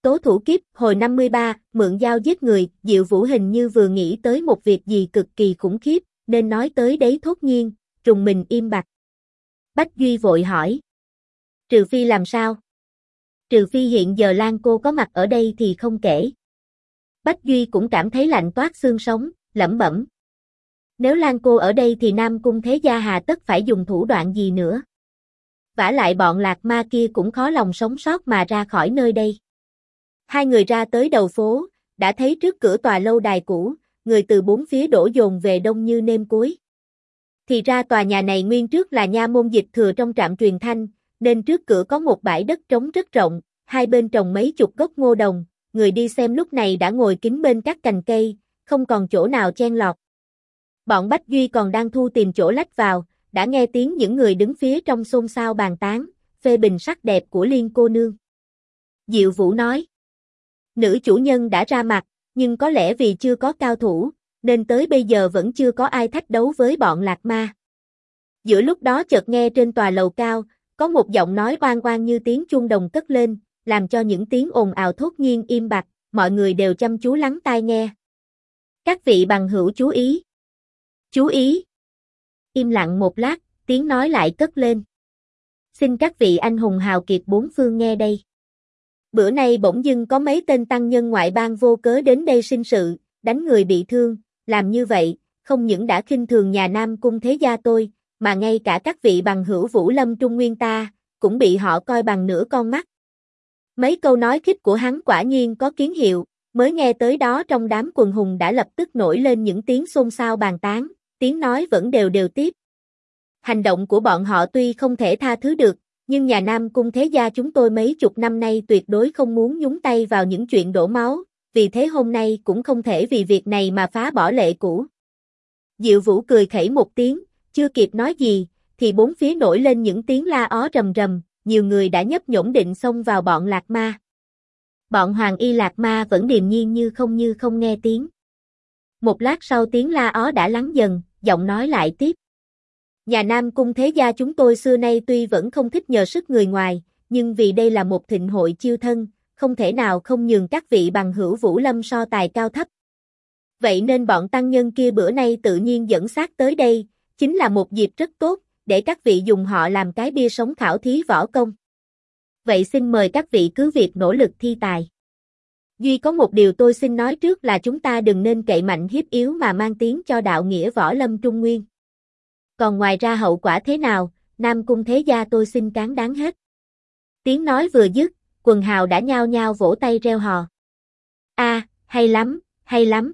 tố thủ kiếp, hồi 53, mượn dao giết người, Diệu Vũ hình như vừa nghĩ tới một việc gì cực kỳ khủng khiếp, nên nói tới đấy thốt nhiên, rùng mình im bặt. Bách Duy vội hỏi. Trừ phi làm sao? Trừ phi hiện giờ Lan cô có mặt ở đây thì không kể. Bách Duy cũng cảm thấy lạnh toát xương sống, lẩm bẩm. Nếu Lan cô ở đây thì Nam Cung Thế Gia hà tất phải dùng thủ đoạn gì nữa. Vả lại bọn lạc ma kia cũng khó lòng sống sót mà ra khỏi nơi đây. Hai người ra tới đầu phố, đã thấy trước cửa tòa lâu đài cũ, người từ bốn phía đổ dồn về đông như nêm cối. Thì ra tòa nhà này nguyên trước là nha môn dịch thừa trong trạm truyền thanh, nên trước cửa có một bãi đất trống rất rộng, hai bên trồng mấy chục gốc ngô đồng, người đi xem lúc này đã ngồi kín bên các cành cây, không còn chỗ nào chen lọt. Bọn Bách Duy còn đang thu tìm chỗ lách vào, đã nghe tiếng những người đứng phía trong xôn xao bàn tán, phê bình sắc đẹp của Liên cô nương. Diệu Vũ nói, nữ chủ nhân đã ra mặt, nhưng có lẽ vì chưa có cao thủ, nên tới bây giờ vẫn chưa có ai thách đấu với bọn lạc ma. Giữa lúc đó chợt nghe trên tòa lầu cao, có một giọng nói oang oang như tiếng chuông đồng cất lên, làm cho những tiếng ồn ào thốt nhiên im bặt, mọi người đều chăm chú lắng tai nghe. Các vị bằng hữu chú ý. Chú ý. Im lặng một lát, tiếng nói lại cất lên. Xin các vị anh hùng hào kiệt bốn phương nghe đây. Bữa nay bỗng dưng có mấy tên tăng nhân ngoại bang vô cớ đến đây sinh sự, đánh người bị thương, làm như vậy, không những đã khinh thường nhà Nam Cung Thế Gia tôi, mà ngay cả các vị bằng hữu Vũ Lâm Trung Nguyên ta, cũng bị họ coi bằng nửa con mắt. Mấy câu nói khích của hắn quả nhiên có kiến hiệu, mới nghe tới đó trong đám quần hùng đã lập tức nổi lên những tiếng xôn xao bàn tán, tiếng nói vẫn đều đều tiếp. Hành động của bọn họ tuy không thể tha thứ được, nhưng nhà Nam Cung Thế Gia chúng tôi mấy chục năm nay tuyệt đối không muốn nhúng tay vào những chuyện đổ máu, vì thế hôm nay cũng không thể vì việc này mà phá bỏ lệ cũ. Diệu Vũ cười khẩy một tiếng, chưa kịp nói gì, thì bốn phía nổi lên những tiếng la ó rầm rầm, nhiều người đã nhấp nhổm định xông vào bọn lạc ma. Bọn Hoàng Y lạc ma vẫn điềm nhiên như không nghe tiếng. Một lát sau tiếng la ó đã lắng dần, giọng nói lại tiếp. Nhà Nam Cung Thế Gia chúng tôi xưa nay tuy vẫn không thích nhờ sức người ngoài, nhưng vì đây là một thịnh hội chiêu thân, không thể nào không nhường các vị bằng hữu Vũ Lâm so tài cao thấp. Vậy nên bọn tăng nhân kia bữa nay tự nhiên dẫn xác tới đây, chính là một dịp rất tốt, để các vị dùng họ làm cái bia sống khảo thí võ công. Vậy xin mời các vị cứ việc nỗ lực thi tài. Duy có một điều tôi xin nói trước là chúng ta đừng nên cậy mạnh hiếp yếu mà mang tiếng cho đạo nghĩa võ lâm trung nguyên. Còn ngoài ra hậu quả thế nào, Nam Cung Thế Gia tôi xin cán đáng hết. Tiếng nói vừa dứt, quần hào đã nhao nhao vỗ tay reo hò. A, hay lắm, hay lắm.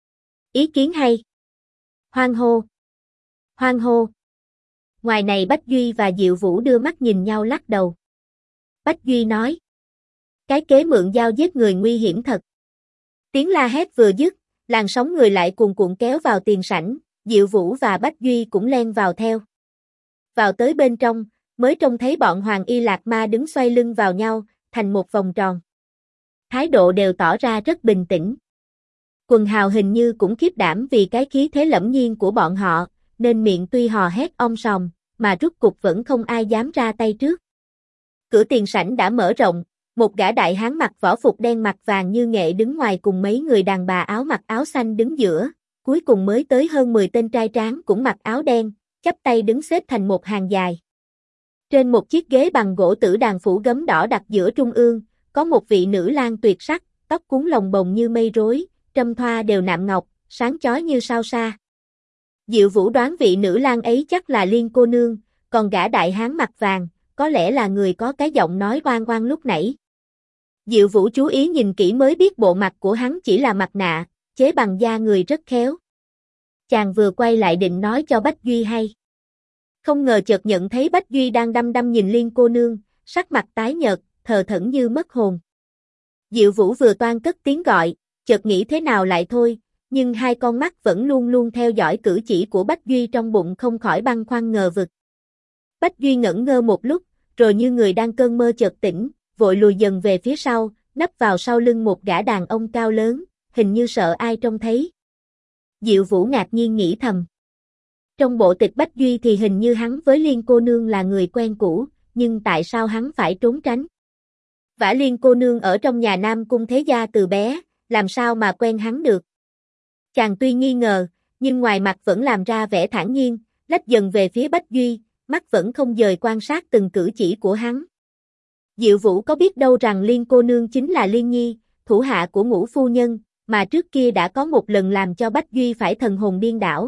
Ý kiến hay. Hoan hô. Hoan hô. Ngoài này Bách Duy và Diệu Vũ đưa mắt nhìn nhau lắc đầu. Bách Duy nói. Cái kế mượn dao giết người nguy hiểm thật. Tiếng la hét vừa dứt, làn sóng người lại cuồn cuộn kéo vào tiền sảnh, Diệu Vũ và Bách Duy cũng len vào theo. Vào tới bên trong, mới trông thấy bọn Hoàng Y lạc ma đứng xoay lưng vào nhau, thành một vòng tròn. Thái độ đều tỏ ra rất bình tĩnh. Quần hào hình như cũng khiếp đảm vì cái khí thế lẫm nhiên của bọn họ, nên miệng tuy hò hét om sòm, mà rút cục vẫn không ai dám ra tay trước. Cửa tiền sảnh đã mở rộng, một gã đại hán mặc võ phục đen mặt vàng như nghệ đứng ngoài cùng mấy người đàn bà áo mặc áo xanh đứng giữa, cuối cùng mới tới hơn 10 tên trai tráng cũng mặc áo đen, chắp tay đứng xếp thành một hàng dài. Trên một chiếc ghế bằng gỗ tử đàn phủ gấm đỏ đặt giữa trung ương, có một vị nữ lang tuyệt sắc, tóc cuốn lồng bồng như mây rối, trâm thoa đều nạm ngọc, sáng chói như sao sa. Diệu Vũ đoán vị nữ lang ấy chắc là Liên cô nương, còn gã đại hán mặt vàng, có lẽ là người có cái giọng nói oang oang lúc nãy. Diệu Vũ chú ý nhìn kỹ mới biết bộ mặt của hắn chỉ là mặt nạ, chế bằng da người rất khéo. Chàng vừa quay lại định nói cho Bách Duy hay. Không ngờ chợt nhận thấy Bách Duy đang đăm đăm nhìn Liên cô nương, sắc mặt tái nhợt, thờ thẫn như mất hồn. Diệu Vũ vừa toan cất tiếng gọi, chợt nghĩ thế nào lại thôi, nhưng hai con mắt vẫn luôn luôn theo dõi cử chỉ của Bách Duy trong bụng không khỏi băn khoăn ngờ vực. Bách Duy ngẩn ngơ một lúc, rồi như người đang cơn mơ chợt tỉnh, vội lùi dần về phía sau, nấp vào sau lưng một gã đàn ông cao lớn, hình như sợ ai trông thấy. Diệu Vũ ngạc nhiên nghĩ thầm. Trong bộ tịch Bách Duy thì hình như hắn với Liên cô nương là người quen cũ, nhưng tại sao hắn phải trốn tránh? Vả Liên cô nương ở trong nhà Nam Cung thế gia từ bé, làm sao mà quen hắn được. Chàng tuy nghi ngờ, nhưng ngoài mặt vẫn làm ra vẻ thản nhiên, lách dần về phía Bách Duy, mắt vẫn không dời quan sát từng cử chỉ của hắn. Diệu Vũ có biết đâu rằng Liên cô nương chính là Liên Nhi, thủ hạ của Ngũ phu nhân, mà trước kia đã có một lần làm cho Bách Duy phải thần hồn điên đảo.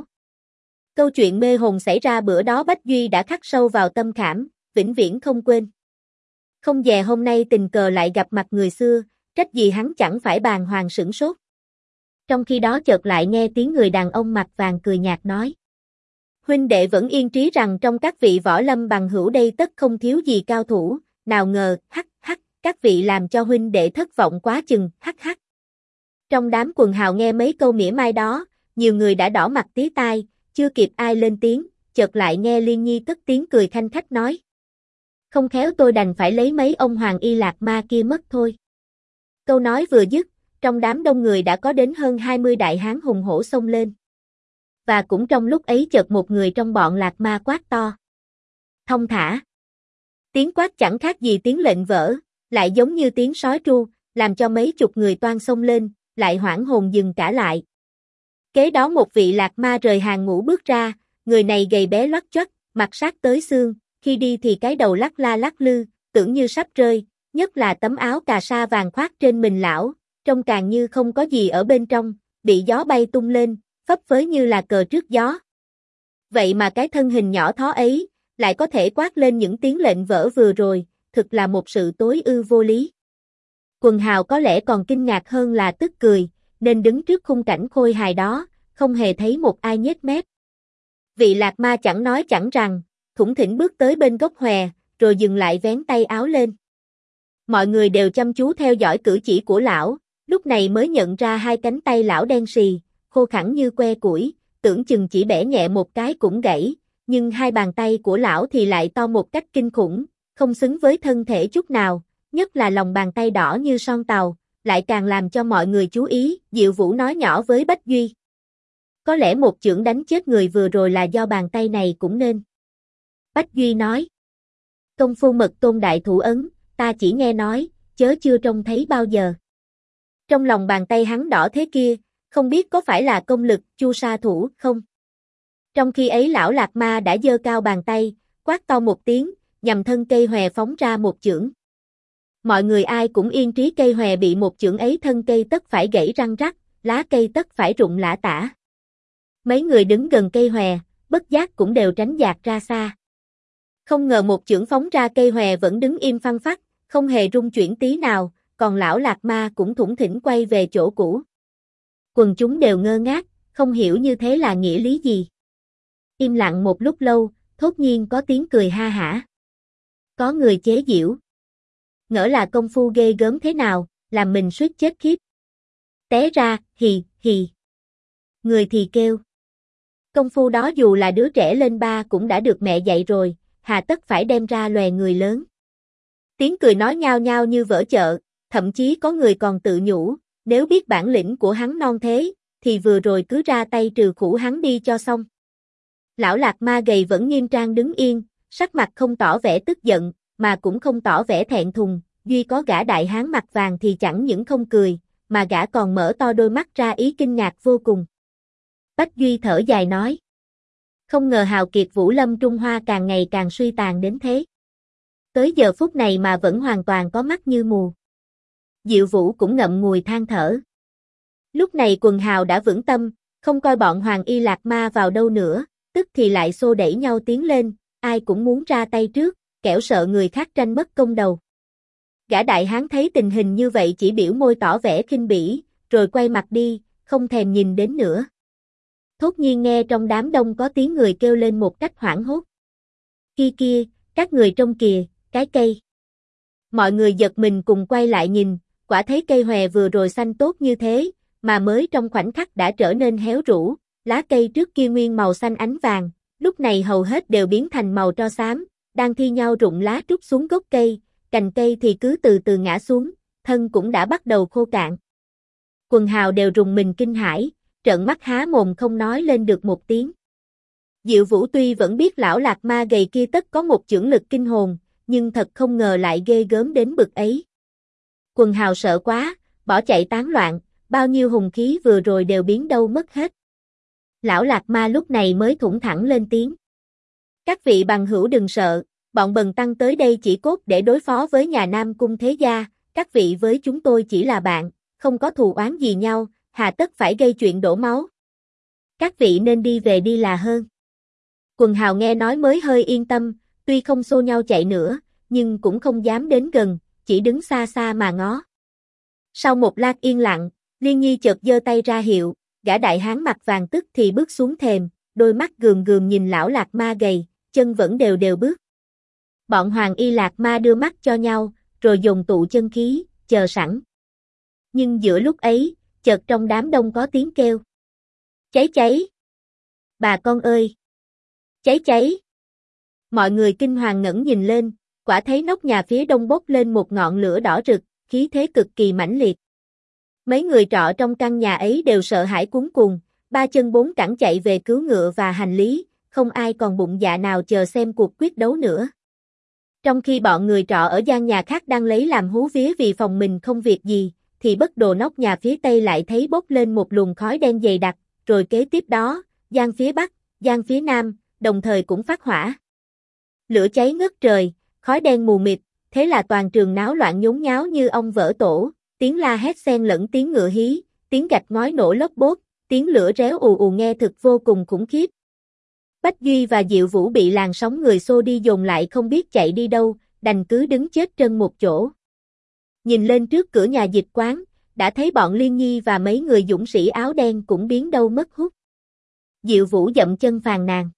Câu chuyện mê hồn xảy ra bữa đó Bách Duy đã khắc sâu vào tâm khảm, vĩnh viễn không quên. Không dè hôm nay tình cờ lại gặp mặt người xưa, trách gì hắn chẳng phải bàng hoàng sửng sốt. Trong khi đó chợt lại nghe tiếng người đàn ông mặt vàng cười nhạt nói. Huynh đệ vẫn yên trí rằng trong các vị võ lâm bằng hữu đây tất không thiếu gì cao thủ, nào ngờ, các vị làm cho huynh đệ thất vọng quá chừng, hắc. Trong đám quần hào nghe mấy câu mỉa mai đó, nhiều người đã đỏ mặt tía tai, chưa kịp ai lên tiếng, chợt lại nghe Liên Nhi cất tiếng cười khanh khách nói. Không khéo tôi đành phải lấy mấy ông hoàng y lạc ma kia mất thôi. Câu nói vừa dứt, trong đám đông người đã có đến hơn 20 đại hán hùng hổ xông lên. Và cũng trong lúc ấy chợt một người trong bọn lạc ma quát to. Thông thả. Tiếng quát chẳng khác gì tiếng lệnh vỡ, lại giống như tiếng sói tru, làm cho mấy chục người toan xông lên, lại hoảng hồn dừng cả lại. Kế đó một vị lạc ma rời hàng ngũ bước ra, người này gầy bé loắt choắt, mặt sát tới xương, khi đi thì cái đầu lắc la lắc lư, tưởng như sắp rơi, nhất là tấm áo cà sa vàng khoác trên mình lão, trông càng như không có gì ở bên trong, bị gió bay tung lên, phấp phới như là cờ trước gió. Vậy mà cái thân hình nhỏ thó ấy, lại có thể quát lên những tiếng lệnh vỡ vừa rồi, thực là một sự tối ư vô lý. Quần hào có lẽ còn kinh ngạc hơn là tức cười, nên đứng trước khung cảnh khôi hài đó, không hề thấy một ai nhếch mép. Vị lạc ma chẳng nói chẳng rằng, thủng thỉnh bước tới bên gốc hòe, rồi dừng lại vén tay áo lên. Mọi người đều chăm chú theo dõi cử chỉ của lão, lúc này mới nhận ra hai cánh tay lão đen sì, khô khẳng như que củi, tưởng chừng chỉ bẻ nhẹ một cái cũng gãy, nhưng hai bàn tay của lão thì lại to một cách kinh khủng, không xứng với thân thể chút nào, nhất là lòng bàn tay đỏ như son tàu, lại càng làm cho mọi người chú ý. Diệu Vũ nói nhỏ với Bách Duy. Có lẽ một chưởng đánh chết người vừa rồi là do bàn tay này cũng nên. Bách Duy nói. Công phu mật tôn đại thủ ấn, ta chỉ nghe nói, chớ chưa trông thấy bao giờ. Trong lòng bàn tay hắn đỏ thế kia, không biết có phải là công lực chu sa thủ không? Trong khi ấy lão lạc ma đã giơ cao bàn tay, quát to một tiếng, nhằm thân cây hòe phóng ra một chưởng. Mọi người ai cũng yên trí cây hòe bị một chưởng ấy thân cây tất phải gãy răng rắc, lá cây tất phải rụng lả tả. Mấy người đứng gần cây hòe, bất giác cũng đều tránh dạt ra xa. Không ngờ một chưởng phóng ra cây hòe vẫn đứng im phăng phắc, không hề rung chuyển tí nào, còn lão lạc ma cũng thủng thỉnh quay về chỗ cũ. Quần chúng đều ngơ ngác, không hiểu như thế là nghĩa lý gì. Im lặng một lúc lâu, thốt nhiên có tiếng cười ha hả. Có người chế giễu. Ngỡ là công phu ghê gớm thế nào, làm mình suýt chết khiếp. Té ra, hì, hì. Người thì kêu. Công phu đó dù là đứa trẻ lên ba cũng đã được mẹ dạy rồi, hà tất phải đem ra lòe người lớn. Tiếng cười nói nhao nhao như vỡ chợ, thậm chí có người còn tự nhủ, nếu biết bản lĩnh của hắn non thế, thì vừa rồi cứ ra tay trừ khủ hắn đi cho xong. Lão lạc ma gầy vẫn nghiêm trang đứng yên, sắc mặt không tỏ vẻ tức giận, mà cũng không tỏ vẻ thẹn thùng, duy có gã đại hán mặt vàng thì chẳng những không cười, mà gã còn mở to đôi mắt ra ý kinh ngạc vô cùng. Bách Duy thở dài nói. Không ngờ hào kiệt Vũ Lâm Trung Hoa càng ngày càng suy tàn đến thế. Tới giờ phút này mà vẫn hoàn toàn có mắt như mù. Diệu Vũ cũng ngậm ngùi than thở. Lúc này quần hào đã vững tâm, không coi bọn hoàng y lạc ma vào đâu nữa, tức thì lại xô đẩy nhau tiến lên, ai cũng muốn ra tay trước, kẻo sợ người khác tranh mất công đầu. Gã đại hán thấy tình hình như vậy chỉ biểu môi tỏ vẻ khinh bỉ, rồi quay mặt đi, không thèm nhìn đến nữa. Thốt nhiên nghe trong đám đông có tiếng người kêu lên một cách hoảng hốt. Kia kia, các người trông kìa, cái cây. Mọi người giật mình cùng quay lại nhìn, quả thấy cây hòe vừa rồi xanh tốt như thế, mà mới trong khoảnh khắc đã trở nên héo rũ, lá cây trước kia nguyên màu xanh ánh vàng, lúc này hầu hết đều biến thành màu tro xám, đang thi nhau rụng lá trút xuống gốc cây, cành cây thì cứ từ từ ngã xuống, thân cũng đã bắt đầu khô cạn. Quần hào đều rùng mình kinh hãi, trợn mắt há mồm không nói lên được một tiếng. Diệu Vũ tuy vẫn biết lão lạc ma gầy kia tất có một chưởng lực kinh hồn, nhưng thật không ngờ lại ghê gớm đến bực ấy. Quần hào sợ quá, bỏ chạy tán loạn, bao nhiêu hùng khí vừa rồi đều biến đâu mất hết. Lão Lạc Ma lúc này mới thủng thẳng lên tiếng. Các vị bằng hữu đừng sợ, bọn bần tăng tới đây chỉ cốt để đối phó với nhà Nam Cung Thế Gia, các vị với chúng tôi chỉ là bạn, không có thù oán gì nhau, hà tất phải gây chuyện đổ máu. Các vị nên đi về đi là hơn. Quần hào nghe nói mới hơi yên tâm, tuy không xô nhau chạy nữa, nhưng cũng không dám đến gần, chỉ đứng xa xa mà ngó. Sau một lát yên lặng, Liên Nhi chợt giơ tay ra hiệu, gã đại hán mặt vàng tức thì bước xuống thềm, đôi mắt gườm gườm nhìn lão Lạc Ma gầy, chân vẫn đều đều bước. Bọn Hoàng Y Lạc Ma đưa mắt cho nhau, rồi dùng tụ chân khí, chờ sẵn. Nhưng giữa lúc ấy, chợt trong đám đông có tiếng kêu. Cháy cháy! Bà con ơi! Cháy cháy! Mọi người kinh hoàng ngẩng nhìn lên, quả thấy nóc nhà phía đông bốc lên một ngọn lửa đỏ rực, khí thế cực kỳ mãnh liệt. Mấy người trọ trong căn nhà ấy đều sợ hãi cuống cuồng, ba chân bốn cẳng chạy về cứu ngựa và hành lý, không ai còn bụng dạ nào chờ xem cuộc quyết đấu nữa. Trong khi bọn người trọ ở gian nhà khác đang lấy làm hú vía vì phòng mình không việc gì, thì bất đồ nóc nhà phía tây lại thấy bốc lên một luồng khói đen dày đặc, rồi kế tiếp đó, gian phía bắc, gian phía nam, đồng thời cũng phát hỏa. Lửa cháy ngất trời, khói đen mù mịt, thế là toàn trường náo loạn nhốn nháo như ong vỡ tổ, tiếng la hét xen lẫn tiếng ngựa hí, tiếng gạch ngói nổ lốp bốp, tiếng lửa réo ù ù nghe thực vô cùng khủng khiếp. Bách Duy và Diệu Vũ bị làn sóng người xô đi dồn lại không biết chạy đi đâu, đành cứ đứng chết trân một chỗ. Nhìn lên trước cửa nhà dịch quán, đã thấy bọn Liên Nhi và mấy người dũng sĩ áo đen cũng biến đâu mất hút. Diệu Vũ dậm chân phàn nàn.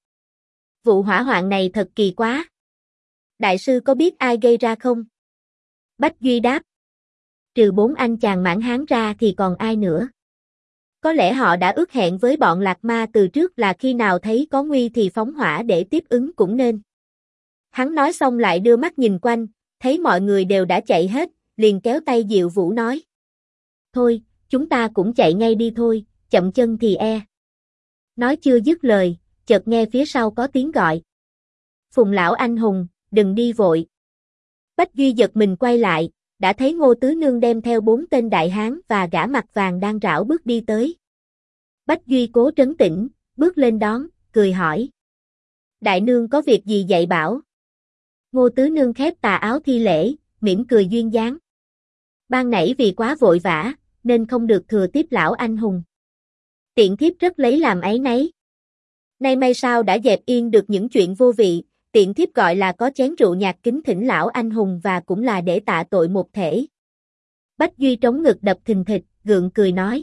Vụ hỏa hoạn này thật kỳ quá. Đại sư có biết ai gây ra không? Bách Duy đáp. Trừ 4 anh chàng Mãn Hán ra thì còn ai nữa? Có lẽ họ đã ước hẹn với bọn Lạc Ma từ trước là khi nào thấy có nguy thì phóng hỏa để tiếp ứng cũng nên. Hắn nói xong lại đưa mắt nhìn quanh, thấy mọi người đều đã chạy hết, liền kéo tay Diệu Vũ nói. Thôi, chúng ta cũng chạy ngay đi thôi, chậm chân thì e. Nói chưa dứt lời, chợt nghe phía sau có tiếng gọi. Phùng lão anh hùng, đừng đi vội. Bách Duy giật mình quay lại, đã thấy Ngô Tứ Nương đem theo 4 tên đại hán và gã mặt vàng đang rảo bước đi tới. Bách Duy cố trấn tĩnh, bước lên đón, cười hỏi. Đại nương có việc gì dạy bảo? Ngô Tứ Nương khép tà áo thi lễ, mỉm cười duyên dáng. Ban nãy vì quá vội vã, nên không được thừa tiếp lão anh hùng. Tiện thiếp rất lấy làm áy náy. Nay may sao đã dẹp yên được những chuyện vô vị, tiện thiếp gọi là có chén rượu nhạc kính thỉnh lão anh hùng và cũng là để tạ tội một thể. Bách Duy trống ngực đập thình thịch, gượng cười nói.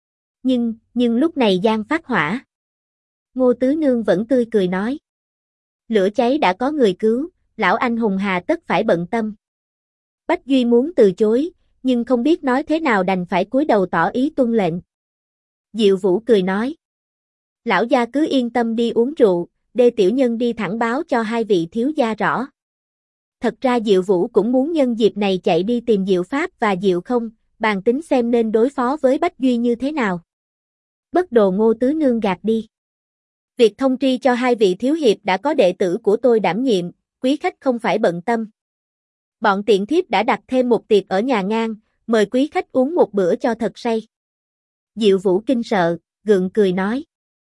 Nhưng lúc này gian phát hỏa. Ngô Tứ Nương vẫn tươi cười nói. Lửa cháy đã có người cứu, lão anh hùng hà tất phải bận tâm. Bách Duy muốn từ chối, nhưng không biết nói thế nào đành phải cúi đầu tỏ ý tuân lệnh. Diệu Vũ cười nói. Lão gia cứ yên tâm đi uống rượu, để tiểu nhân đi thẳng báo cho hai vị thiếu gia rõ. Thật ra Diệu Vũ cũng muốn nhân dịp này chạy đi tìm Diệu Pháp và Diệu Không, bàn tính xem nên đối phó với Bách Duy như thế nào. Bất đồ Ngô Tứ Nương gạt đi. Việc thông tri cho hai vị thiếu hiệp đã có đệ tử của tôi đảm nhiệm, quý khách không phải bận tâm. Bọn tiện thiếp đã đặt thêm một tiệc ở nhà ngang, mời quý khách uống một bữa cho thật say. Diệu Vũ kinh sợ, gượng cười nói.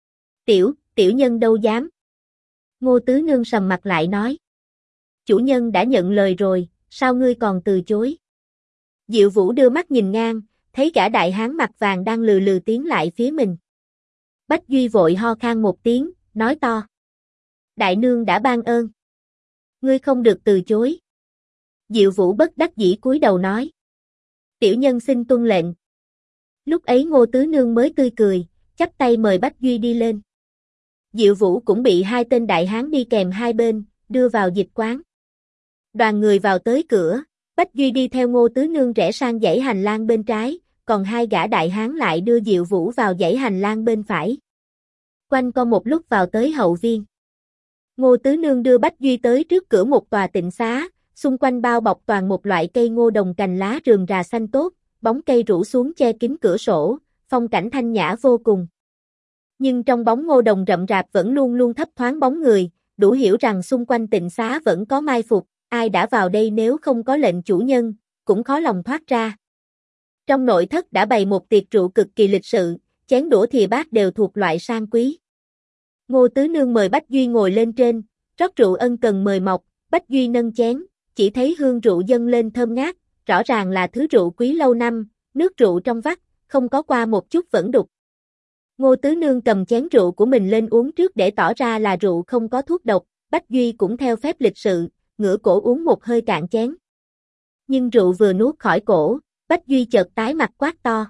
Tiểu nhân đâu dám. Ngô Tứ Nương sầm mặt lại nói. Chủ nhân đã nhận lời rồi, sao ngươi còn từ chối? Diệu Vũ đưa mắt nhìn ngang, thấy gã đại hán mặt vàng đang lừ lừ tiến lại phía mình. Bách Duy vội ho khan một tiếng, nói to. Đại nương đã ban ơn. Ngươi không được từ chối. Diệu Vũ bất đắc dĩ cúi đầu nói. Tiểu nhân xin tuân lệnh. Lúc ấy Ngô Tứ Nương mới tươi cười, chắp tay mời Bách Duy đi lên. Diệu Vũ cũng bị hai tên đại hán đi kèm hai bên, đưa vào dịch quán. Đoàn người vào tới cửa, Bách Duy đi theo Ngô Tứ Nương rẽ sang dãy hành lang bên trái, còn hai gã đại hán lại đưa Diệu Vũ vào dãy hành lang bên phải. Quanh co một lúc vào tới hậu viên. Ngô Tứ Nương đưa Bách Duy tới trước cửa một tòa tịnh xá, xung quanh bao bọc toàn một loại cây ngô đồng cành lá rườm rà xanh tốt, bóng cây rủ xuống che kín cửa sổ, phong cảnh thanh nhã vô cùng. Nhưng trong bóng ngô đồng rậm rạp vẫn luôn luôn thấp thoáng bóng người, đủ hiểu rằng xung quanh tịnh xá vẫn có mai phục, ai đã vào đây nếu không có lệnh chủ nhân, cũng khó lòng thoát ra. Trong nội thất đã bày một tiệc rượu cực kỳ lịch sự, chén đũa thìa bát đều thuộc loại sang quý. Ngô Tứ Nương mời Bách Duy ngồi lên trên, rót rượu ân cần mời mọc, Bách Duy nâng chén, chỉ thấy hương rượu dâng lên thơm ngát, rõ ràng là thứ rượu quý lâu năm, nước rượu trong vắt, không có qua một chút vẫn đục. Ngô Tứ Nương cầm chén rượu của mình lên uống trước để tỏ ra là rượu không có thuốc độc, Bách Duy cũng theo phép lịch sự, ngửa cổ uống một hơi cạn chén. Nhưng rượu vừa nuốt khỏi cổ, Bách Duy chợt tái mặt quát to.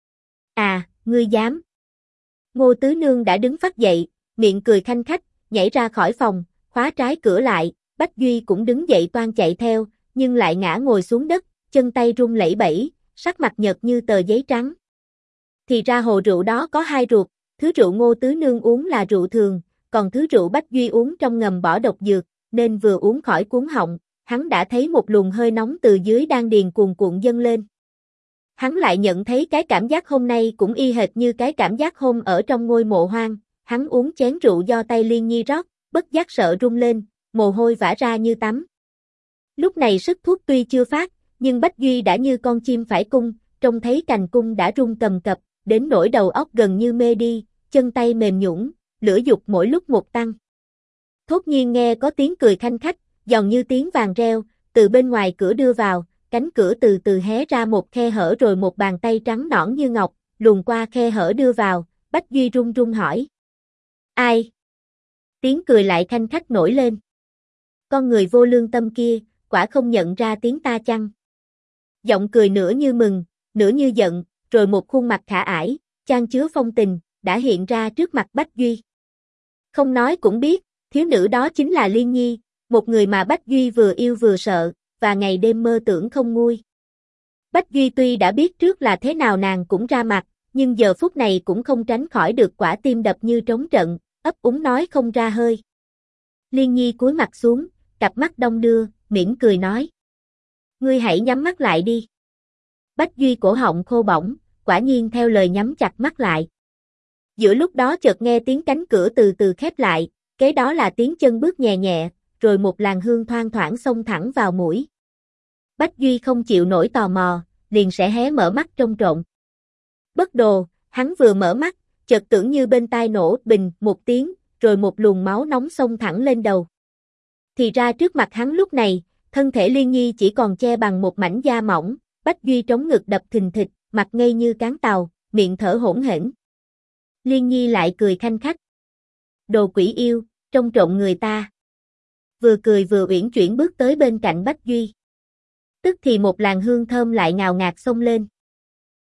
À, ngươi dám. Ngô Tứ Nương đã đứng phắt dậy, miệng cười khanh khách, nhảy ra khỏi phòng, khóa trái cửa lại, Bách Duy cũng đứng dậy toan chạy theo, nhưng lại ngã ngồi xuống đất, chân tay run lẩy bẩy, sắc mặt nhợt như tờ giấy trắng. Thì ra hồ rượu đó có hai ruột, thứ rượu Ngô Tứ Nương uống là rượu thường, còn thứ rượu Bách Duy uống trong ngầm bỏ độc dược, nên vừa uống khỏi cuống họng, hắn đã thấy một luồng hơi nóng từ dưới đan điền cuồn cuộn dâng lên. Hắn lại nhận thấy cái cảm giác hôm nay cũng y hệt như cái cảm giác hôm ở trong ngôi mộ hoang, hắn uống chén rượu do tay Liên Nhi rót, bất giác sợ run lên, mồ hôi vã ra như tắm. Lúc này sức thuốc tuy chưa phát, nhưng Bách Duy đã như con chim phải cung, trông thấy cành cung đã rung cầm cập, đến nỗi đầu óc gần như mê đi, chân tay mềm nhũn, lửa dục mỗi lúc một tăng. Thốt nhiên nghe có tiếng cười khanh khách, giòn như tiếng vàng reo, từ bên ngoài cửa đưa vào, cánh cửa từ từ hé ra một khe hở rồi một bàn tay trắng nõn như ngọc, luồn qua khe hở đưa vào, Bách Duy run run hỏi. Ai? Tiếng cười lại khanh khách nổi lên. Con người vô lương tâm kia, quả không nhận ra tiếng ta chăng? Giọng cười nửa như mừng, nửa như giận, rồi một khuôn mặt khả ải, chan chứa phong tình, đã hiện ra trước mặt Bách Duy. Không nói cũng biết, thiếu nữ đó chính là Liên Nhi, một người mà Bách Duy vừa yêu vừa sợ, và ngày đêm mơ tưởng không nguôi. Bách Duy tuy đã biết trước là thế nào nàng cũng ra mặt, nhưng giờ phút này cũng không tránh khỏi được quả tim đập như trống trận, ấp úng nói không ra hơi. Liên Nhi cúi mặt xuống, cặp mắt đong đưa, mỉm cười nói. Ngươi hãy nhắm mắt lại đi. Bách Duy cổ họng khô bỏng, quả nhiên theo lời nhắm chặt mắt lại. Giữa lúc đó chợt nghe tiếng cánh cửa từ từ khép lại, kế đó là tiếng chân bước nhẹ nhẹ, rồi một làn hương thoang thoảng xông thẳng vào mũi. Bách Duy không chịu nổi tò mò, liền sẽ hé mở mắt trông trộn. Bất đồ, hắn vừa mở mắt, chợt tưởng như bên tai nổ bình một tiếng, rồi một luồng máu nóng xông thẳng lên đầu. Thì ra trước mặt hắn lúc này, thân thể Liên Nhi chỉ còn che bằng một mảnh da mỏng, Bách Duy trống ngực đập thình thịch, mặt ngây như cán tàu, miệng thở hỗn hển. Liên Nhi lại cười khanh khách. Đồ quỷ yêu, trông trộn người ta. Vừa cười vừa uyển chuyển bước tới bên cạnh Bách Duy. Tức thì một làn hương thơm lại ngào ngạt xông lên.